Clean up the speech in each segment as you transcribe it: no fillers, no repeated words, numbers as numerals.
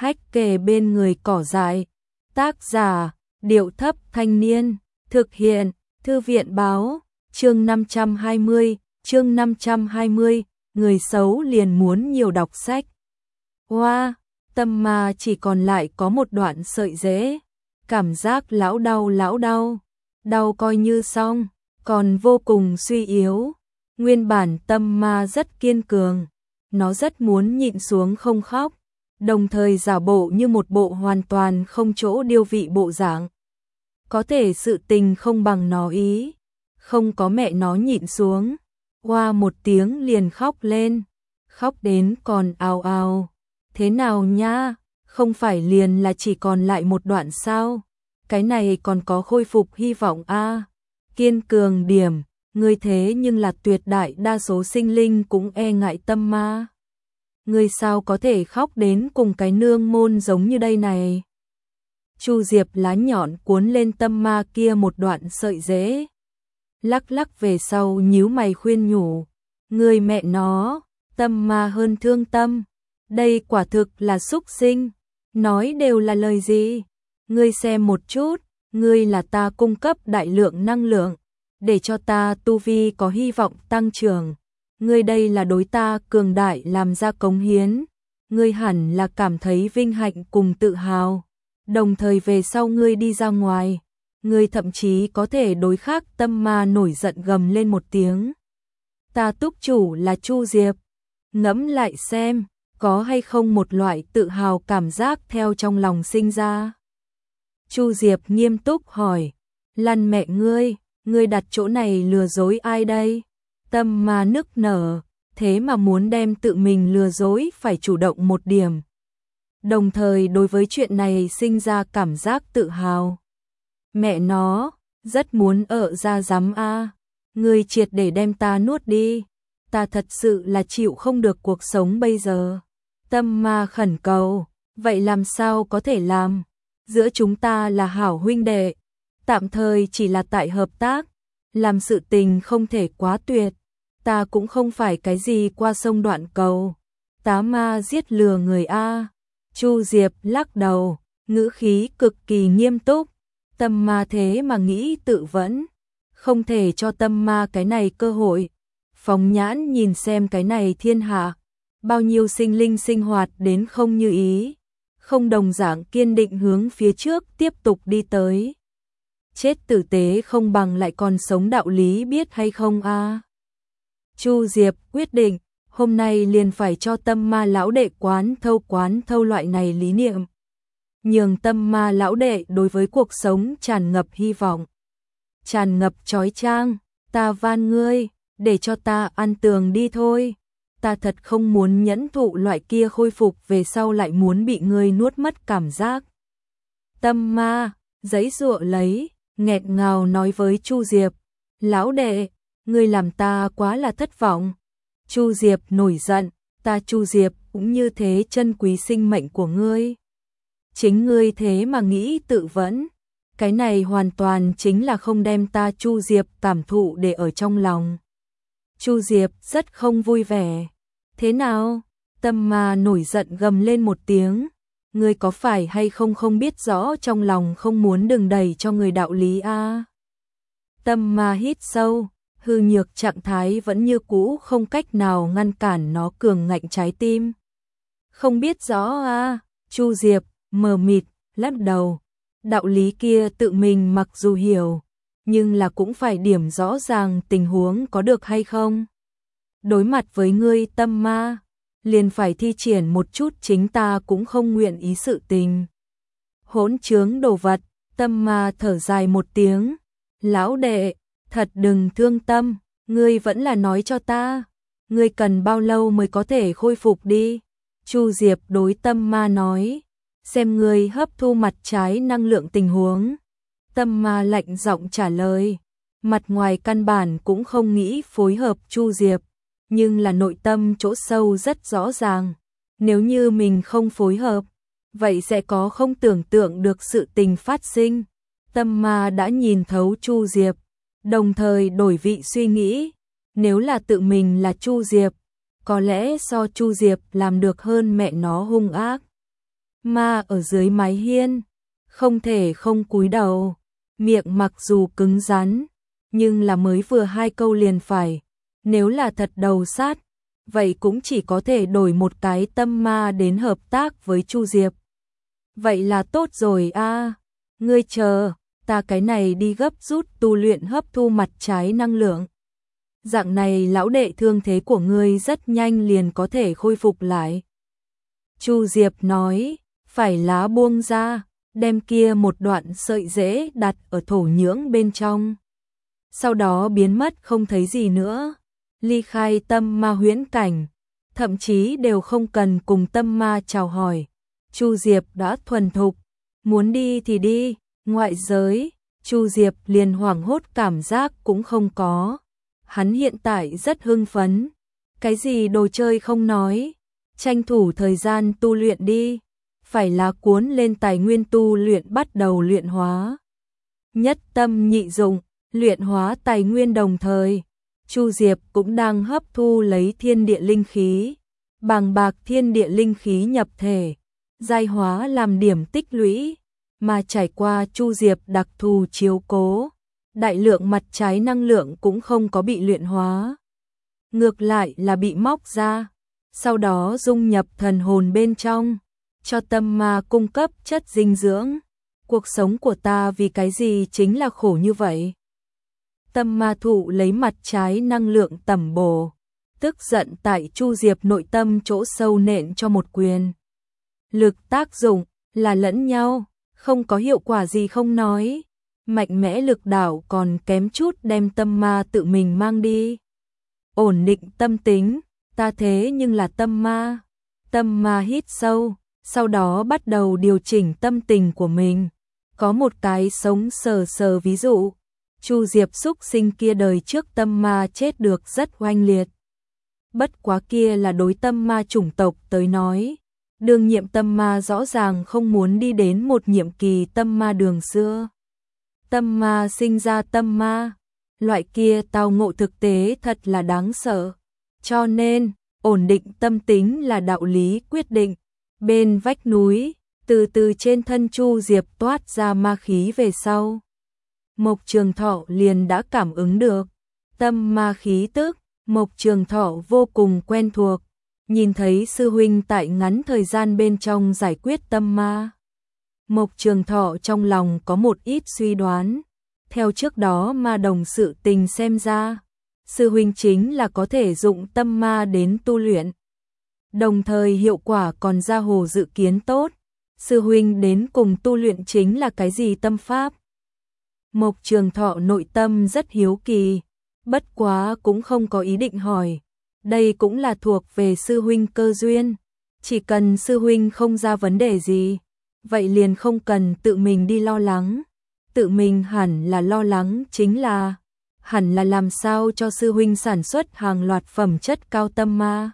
hách kề bên người cỏ dại. Tác giả, Điệu Thấp Thanh Niên. Thực hiện, Thư viện Báo. Chương 520, người xấu liền muốn nhiều đọc sách. Hoa, tâm ma chỉ còn lại có một đoạn sợi rễ. Cảm giác lão đau. Đau coi như xong, còn vô cùng suy yếu. Nguyên bản tâm ma rất kiên cường. Nó rất muốn nhịn xuống không khóc, đồng thời giả bộ như một bộ hoàn toàn không chỗ điêu vị bộ dạng. Có thể sự tình không bằng nó ý, không có mẹ nó nhịn xuống, hoa một tiếng liền khóc lên, khóc đến còn ào ào. Thế nào nha, không phải liền là chỉ còn lại một đoạn sao, cái này còn có khôi phục hy vọng a. Kiên cường điểm, ngươi thế nhưng là tuyệt đại đa số sinh linh cũng e ngại tâm ma. Ngươi sao có thể khóc đến cùng cái nương môn giống như đây này. Chu Diệp lá nhọn cuốn lên tâm ma kia một đoạn sợi rễ. Lắc lắc về sau nhíu mày khuyên nhủ. Ngươi mẹ nó, tâm ma hơn thương tâm. Đây quả thực là súc sinh. Nói đều là lời gì? Ngươi xem một chút, ngươi là ta cung cấp đại lượng năng lượng, để cho ta tu vi có hy vọng tăng trưởng. Ngươi đây là đối ta cường đại làm ra cống hiến. Ngươi hẳn là cảm thấy vinh hạnh cùng tự hào. Đồng thời về sau ngươi đi ra ngoài, ngươi thậm chí có thể đối khác tâm ma nổi giận gầm lên một tiếng. Ta túc chủ là Chu Diệp. Ngẫm lại xem, có hay không một loại tự hào cảm giác theo trong lòng sinh ra. Chu Diệp nghiêm túc hỏi. Lăn mẹ ngươi đặt chỗ này lừa dối ai đây? Tâm ma nức nở, thế mà muốn đem tự mình lừa dối phải chủ động một điểm. Đồng thời đối với chuyện này sinh ra cảm giác tự hào. Mẹ nó, rất muốn ở ra dám a. Ngươi triệt để đem ta nuốt đi. Ta thật sự là chịu không được cuộc sống bây giờ. Tâm ma khẩn cầu, vậy làm sao có thể làm? Giữa chúng ta là hảo huynh đệ, tạm thời chỉ là tại hợp tác, làm sự tình không thể quá tuyệt. Ta cũng không phải cái gì qua sông đoạn cầu, tá ma giết lừa người a. Chu Diệp lắc đầu, ngữ khí cực kỳ nghiêm túc. Tâm ma thế mà nghĩ tự vẫn, không thể cho tâm ma cái này cơ hội. Phóng nhãn nhìn xem cái này thiên hạ, bao nhiêu sinh linh sinh hoạt đến không như ý, không đồng dạng kiên định hướng phía trước tiếp tục đi tới. Chết tử tế không bằng lại còn sống đạo lý biết hay không a. Chu Diệp quyết định, hôm nay liền phải cho tâm ma lão đệ quán thâu loại này lý niệm. Nhường tâm ma lão đệ đối với cuộc sống tràn ngập hy vọng, tràn ngập chói chang. Ta van ngươi, để cho ta ăn tường đi thôi. Ta thật không muốn nhẫn thụ loại kia khôi phục về sau lại muốn bị ngươi nuốt mất cảm giác. Tâm ma, giãy giụa lấy, nghẹn ngào nói với Chu Diệp. Lão đệ, ngươi làm ta quá là thất vọng. Chu Diệp nổi giận, ta Chu Diệp cũng như thế trân quý sinh mệnh của ngươi. Chính ngươi thế mà nghĩ tự vẫn, cái này hoàn toàn chính là không đem ta Chu Diệp cảm thụ để ở trong lòng. Chu Diệp rất không vui vẻ. Thế nào? Tâm ma nổi giận gầm lên một tiếng. Ngươi có phải hay không biết rõ trong lòng không muốn đừng đẩy cho người đạo lý a. Tâm ma hít sâu, hư nhược trạng thái vẫn như cũ không cách nào ngăn cản nó cường ngạnh trái tim. Không biết rõ a. Chu Diệp mờ mịt lắc đầu. Đạo lý kia tự mình mặc dù hiểu, nhưng là cũng phải điểm rõ ràng tình huống có được hay không. Đối mặt với ngươi tâm ma, liền phải thi triển một chút chính ta cũng không nguyện ý sự tình. Hỗn trướng đồ vật. Tâm ma thở dài một tiếng. Lão đệ, thật đừng thương tâm, ngươi vẫn là nói cho ta, ngươi cần bao lâu mới có thể khôi phục đi. Chu Diệp đối tâm ma nói, xem ngươi hấp thu mặt trái năng lượng tình huống. Tâm ma lạnh giọng trả lời, mặt ngoài căn bản cũng không nghĩ phối hợp Chu Diệp, nhưng là nội tâm chỗ sâu rất rõ ràng, nếu như mình không phối hợp, vậy sẽ có không tưởng tượng được sự tình phát sinh. Tâm ma đã nhìn thấu Chu Diệp, đồng thời đổi vị suy nghĩ, nếu là tự mình là Chu Diệp, có lẽ so Chu Diệp làm được hơn mẹ nó hung ác. Ma ở dưới mái hiên, không thể không cúi đầu, miệng mặc dù cứng rắn, nhưng là mới vừa 2 câu liền phải, nếu là thật đầu sát, vậy cũng chỉ có thể đổi một cái tâm ma đến hợp tác với Chu Diệp. Vậy là tốt rồi a, ngươi chờ, ta cái này đi gấp rút tu luyện hấp thu mặt trái năng lượng. Dạng này lão đệ thương thế của ngươi rất nhanh liền có thể khôi phục lại. Chu Diệp nói, phải lá buông ra, đem kia một đoạn sợi rễ đặt ở thổ nhưỡng bên trong. Sau đó biến mất không thấy gì nữa, ly khai tâm ma huyễn cảnh, thậm chí đều không cần cùng tâm ma chào hỏi. Chu Diệp đã thuần thục, muốn đi thì đi, ngoại giới, Chu Diệp liền hoảng hốt cảm giác cũng không có. Hắn hiện tại rất hưng phấn, cái gì đồ chơi không nói, tranh thủ thời gian tu luyện đi, phải là cuốn lên tài nguyên tu luyện bắt đầu luyện hóa. Nhất tâm nhị dụng, luyện hóa tài nguyên đồng thời, Chu Diệp cũng đang hấp thu lấy thiên địa linh khí, bàng bạc thiên địa linh khí nhập thể, giai hóa làm điểm tích lũy, mà trải qua Chu Diệp đặc thù chiếu cố, đại lượng mặt trái năng lượng cũng không có bị luyện hóa, ngược lại là bị móc ra, sau đó dung nhập thần hồn bên trong, cho tâm ma cung cấp chất dinh dưỡng. Cuộc sống của ta vì cái gì chính là khổ như vậy? Tâm ma thụ lấy mặt trái năng lượng tẩm bổ, tức giận tại Chu Diệp nội tâm chỗ sâu nện cho một quyền. Lực tác dụng là lẫn nhau, không có hiệu quả gì không nói, mạnh mẽ lực đảo còn kém chút đem tâm ma tự mình mang đi. Ổn định tâm tính, ta thế nhưng là tâm ma. Tâm ma hít sâu, sau đó bắt đầu điều chỉnh tâm tình của mình. Có một cái sống sờ sờ ví dụ, Chu Diệp xúc sinh kia đời trước tâm ma chết được rất oanh liệt. Bất quá kia là đối tâm ma chủng tộc tới nói. Đương nhiệm tâm ma rõ ràng không muốn đi đến một nhiệm kỳ tâm ma đường xưa. Tâm ma sinh ra tâm ma, loại kia tao ngộ thực tế thật là đáng sợ. Cho nên, ổn định tâm tính là đạo lý quyết định. Bên vách núi, từ từ trên thân Chu Diệp toát ra ma khí về sau. Mộc Trường Thọ liền đã cảm ứng được. Tâm ma khí tức, Mộc Trường Thọ vô cùng quen thuộc. Nhìn thấy sư huynh tại ngắn thời gian bên trong giải quyết tâm ma. Mộc Trường Thọ trong lòng có một ít suy đoán. Theo trước đó ma đồng sự tình xem ra, sư huynh chính là có thể dụng tâm ma đến tu luyện. Đồng thời hiệu quả còn ra hồ dự kiến tốt. Sư huynh đến cùng tu luyện chính là cái gì tâm pháp? Mộc Trường Thọ nội tâm rất hiếu kỳ, bất quá cũng không có ý định hỏi. Đây cũng là thuộc về sư huynh cơ duyên. Chỉ cần sư huynh không ra vấn đề gì, vậy liền không cần tự mình đi lo lắng. Tự mình hẳn là lo lắng chính là hẳn là làm sao cho sư huynh sản xuất hàng loạt phẩm chất cao tâm ma.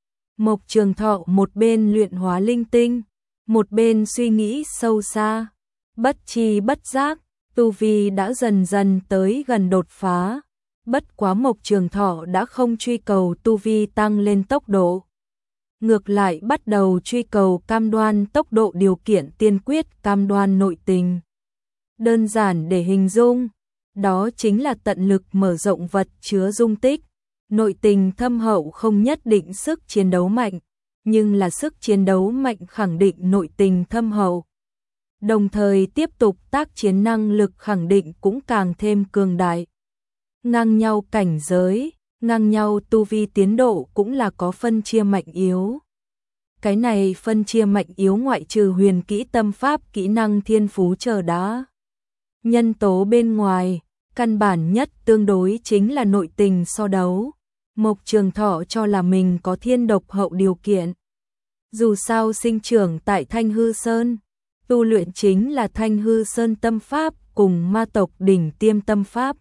Mộc Trường Thọ một bên luyện hóa linh tinh, một bên suy nghĩ sâu xa, bất tri bất giác, tu vi đã dần dần tới gần đột phá. Bất quá Mộc Trường Thọ đã không truy cầu tu vi tăng lên tốc độ. Ngược lại bắt đầu truy cầu cam đoan tốc độ điều kiện tiên quyết cam đoan nội tình. Đơn giản để hình dung, đó chính là tận lực mở rộng vật chứa dung tích. Nội tình thâm hậu không nhất định sức chiến đấu mạnh, nhưng là sức chiến đấu mạnh khẳng định nội tình thâm hậu. Đồng thời tiếp tục tác chiến năng lực khẳng định cũng càng thêm cường đại. Ngang nhau cảnh giới, ngang nhau tu vi tiến độ cũng là có phân chia mạnh yếu. Cái này phân chia mạnh yếu ngoại trừ huyền kỹ tâm pháp kỹ năng thiên phú chờ đã. Nhân tố bên ngoài, căn bản nhất tương đối chính là nội tình so đấu. Mộc Trường Thọ cho là mình có thiên độc hậu điều kiện. Dù sao sinh trưởng tại Thanh Hư Sơn, tu luyện chính là Thanh Hư Sơn tâm pháp cùng ma tộc đỉnh tiêm tâm pháp.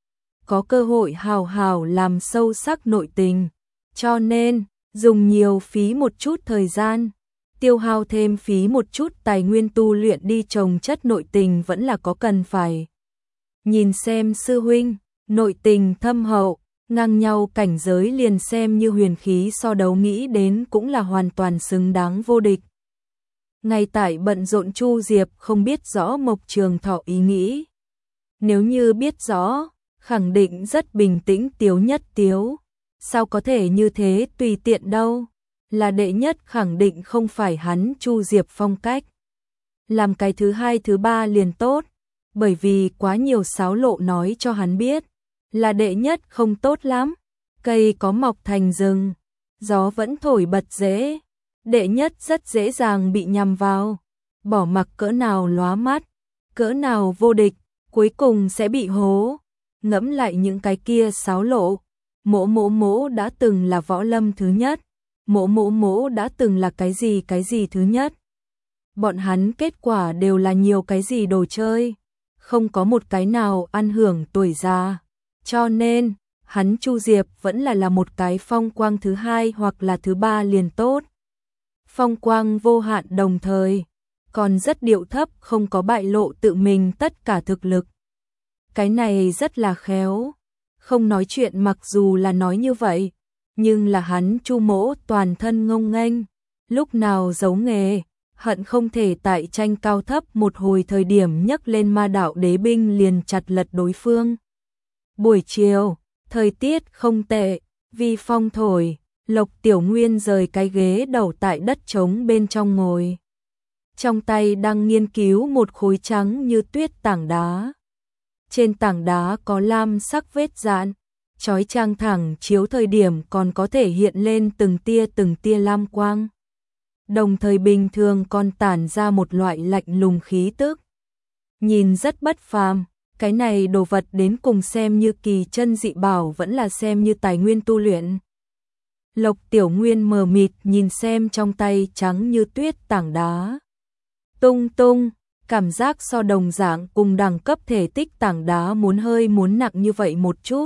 Có cơ hội hào hào làm sâu sắc nội tình, cho nên dùng nhiều phí một chút thời gian, tiêu hao thêm phí một chút tài nguyên tu luyện đi trồng chất nội tình vẫn là có cần phải. Nhìn xem sư huynh, nội tình thâm hậu, ngang nhau cảnh giới liền xem như huyền khí so đấu nghĩ đến cũng là hoàn toàn xứng đáng vô địch. Ngay tại bận rộn Chu Diệp không biết rõ Mộc Trường Thọ ý nghĩ. Nếu như biết rõ, khẳng định rất bình tĩnh Tiếu Nhất Tiếu. Sao có thể như thế tùy tiện đâu, là đệ nhất khẳng định không phải hắn Chu Diệp phong cách. Làm cái thứ hai thứ ba liền tốt, bởi vì quá nhiều xáo lộ nói cho hắn biết, là đệ nhất không tốt lắm. Cây có mọc thành rừng, gió vẫn thổi bật dễ, đệ nhất rất dễ dàng bị nhằm vào, bỏ mặc cỡ nào lóa mắt, cỡ nào vô địch, cuối cùng sẽ bị hố. Ngẫm lại những cái kia xáo lộ, Mỗ Mỗ Mỗ đã từng là võ lâm thứ nhất, Mỗ Mỗ Mỗ đã từng là cái gì thứ nhất. Bọn hắn kết quả đều là nhiều cái gì đồ chơi, không có một cái nào ăn hưởng tuổi già, cho nên hắn Chu Diệp vẫn là một cái phong quang thứ hai hoặc là thứ ba liền tốt. Phong quang vô hạn đồng thời, còn rất điệu thấp, không có bại lộ tự mình tất cả thực lực. Cái này rất là khéo, không nói chuyện mặc dù là nói như vậy, nhưng là hắn Chu Mỗ toàn thân ngông nghênh, lúc nào giấu nghề, hận không thể tại tranh cao thấp một hồi thời điểm nhấc lên ma đạo đế binh liền chặt lật đối phương. Buổi chiều, thời tiết không tệ, vi phong thổi, Lộc Tiểu Nguyên rời cái ghế đầu tại đất trống bên trong ngồi. Trong tay đang nghiên cứu một khối trắng như tuyết tảng đá. Trên tảng đá có lam sắc vết dạn, chói chang thẳng chiếu thời điểm còn có thể hiện lên từng tia lam quang. Đồng thời bình thường còn tản ra một loại lạnh lùng khí tức. Nhìn rất bất phàm, cái này đồ vật đến cùng xem như kỳ chân dị bảo vẫn là xem như tài nguyên tu luyện. Lộc Tiểu Nguyên mờ mịt nhìn xem trong tay trắng như tuyết tảng đá. Tung tung, cảm giác so đồng dạng cùng đẳng cấp thể tích tảng đá muốn nặng như vậy một chút.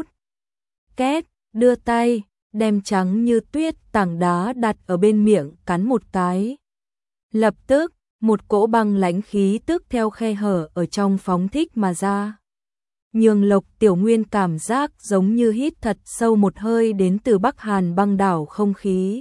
Két, đưa tay, đem trắng như tuyết tảng đá đặt ở bên miệng cắn một cái. Lập tức, một cỗ băng lãnh khí tức theo khe hở ở trong phóng thích mà ra. Nhường Lộc Tiểu Nguyên cảm giác giống như hít thật sâu một hơi đến từ Bắc Hàn băng đảo không khí.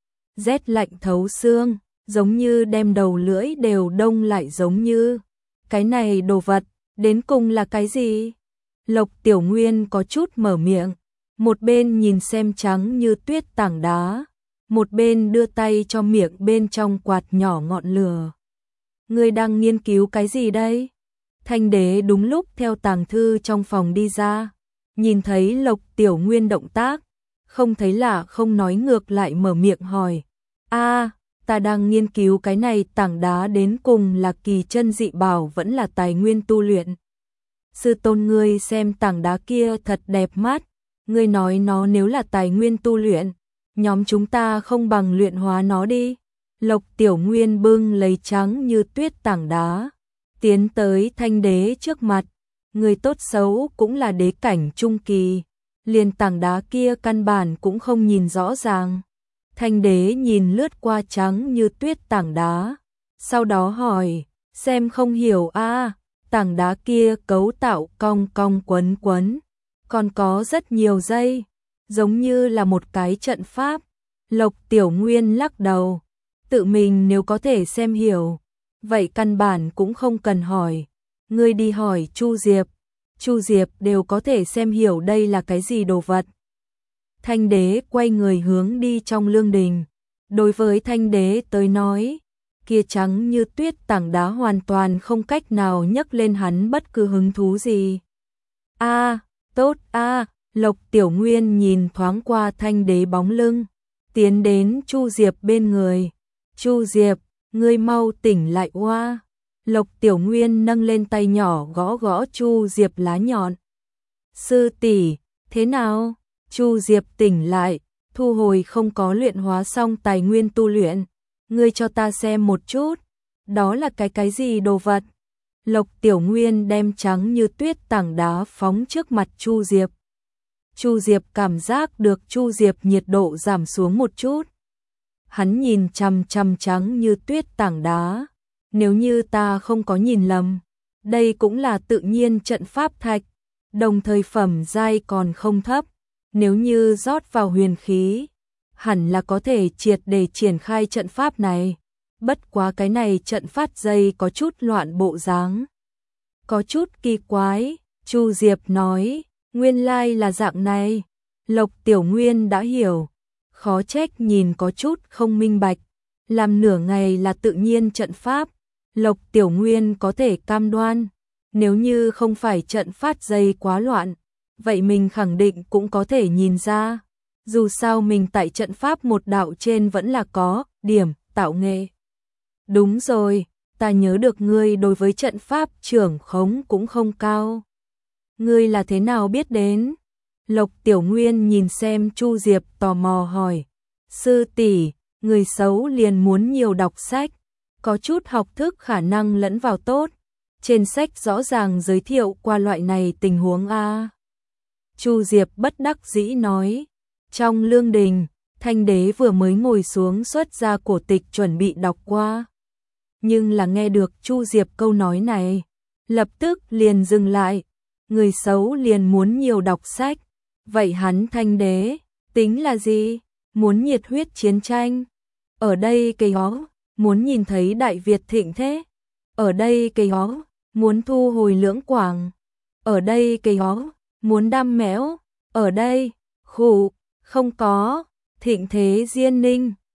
Rét lạnh thấu xương, giống như đem đầu lưỡi đều đông lại giống như. Cái này đồ vật, đến cùng là cái gì? Lộc Tiểu Nguyên có chút mở miệng, một bên nhìn xem trắng như tuyết tảng đá, một bên đưa tay cho miệng bên trong quạt nhỏ ngọn lửa. Ngươi đang nghiên cứu cái gì đây? Thanh Đế đúng lúc theo tàng thư trong phòng đi ra, nhìn thấy Lộc Tiểu Nguyên động tác, không thấy lạ không nói ngược lại mở miệng hỏi. Ta đang nghiên cứu cái này tảng đá đến cùng là kỳ chân dị bảo vẫn là tài nguyên tu luyện. Sư tôn ngươi xem tảng đá kia thật đẹp mắt, ngươi nói nó nếu là tài nguyên tu luyện, nhóm chúng ta không bằng luyện hóa nó đi. Lộc Tiểu Nguyên bưng lấy trắng như tuyết tảng đá, tiến tới Thanh Đế trước mặt, người tốt xấu cũng là đế cảnh trung kỳ, liền tảng đá kia căn bản cũng không nhìn rõ ràng. Thanh Đế nhìn lướt qua trắng như tuyết tảng đá, sau đó hỏi, xem không hiểu tảng đá kia cấu tạo cong cong quấn quấn, còn có rất nhiều dây, giống như là một cái trận pháp. Lộc Tiểu Nguyên lắc đầu, tự mình nếu có thể xem hiểu, vậy căn bản cũng không cần hỏi, ngươi đi hỏi Chu Diệp đều có thể xem hiểu đây là cái gì đồ vật. Thanh Đế quay người hướng đi trong lương đình, đối với Thanh Đế tới nói, kia trắng như tuyết tảng đá hoàn toàn không cách nào nhấc lên hắn bất cứ hứng thú gì. Tốt Lộc Tiểu Nguyên nhìn thoáng qua Thanh Đế bóng lưng, tiến đến Chu Diệp bên người. Chu Diệp, ngươi mau tỉnh lại oa. Lộc Tiểu Nguyên nâng lên tay nhỏ gõ gõ Chu Diệp lá nhọn. Sư tỷ, thế nào? Chu Diệp tỉnh lại, thu hồi không có luyện hóa xong tài nguyên tu luyện. Ngươi cho ta xem một chút, đó là cái gì đồ vật? Lộc Tiểu Nguyên đem trắng như tuyết tảng đá phóng trước mặt Chu Diệp. Chu Diệp cảm giác được Chu Diệp nhiệt độ giảm xuống một chút. Hắn nhìn chằm chằm trắng như tuyết tảng đá. Nếu như ta không có nhìn lầm, đây cũng là tự nhiên trận pháp thạch, đồng thời phẩm giai còn không thấp. Nếu như rót vào huyền khí, hẳn là có thể triệt để triển khai trận pháp này. bất quá cái này trận phát dây có chút loạn bộ dáng. Có chút kỳ quái, Chu Diệp nói, nguyên lai là dạng này. Lộc Tiểu Nguyên đã hiểu, khó trách nhìn có chút không minh bạch, làm nửa ngày là tự nhiên trận pháp, Lộc Tiểu Nguyên có thể cam đoan, nếu như không phải trận phát dây quá loạn, vậy mình khẳng định cũng có thể nhìn ra, dù sao mình tại trận pháp một đạo trên vẫn là có điểm tạo nghệ. Đúng rồi, ta nhớ được ngươi đối với trận pháp trưởng khống cũng không cao. Ngươi là thế nào biết đến? Lộc Tiểu Nguyên nhìn xem Chu Diệp tò mò hỏi. Sư tỷ, người xấu liền muốn nhiều đọc sách, có chút học thức khả năng lẫn vào tốt. Trên sách rõ ràng giới thiệu qua loại này tình huống a. Chu Diệp bất đắc dĩ nói. Trong lương đình, Thanh Đế vừa mới ngồi xuống xuất ra cổ tịch chuẩn bị đọc qua. Nhưng là nghe được Chu Diệp câu nói này, lập tức liền dừng lại. Người xấu liền muốn nhiều đọc sách. Vậy hắn Thanh Đế, tính là gì? Muốn nhiệt huyết chiến tranh. Ở đây cây ó, muốn nhìn thấy Đại Việt thịnh thế. Ở đây cây ó, muốn thu hồi Lưỡng Quảng. Ở đây cây ó, muốn đam mẽo. Ở đây, khụ, không có, thịnh thế Diên Ninh.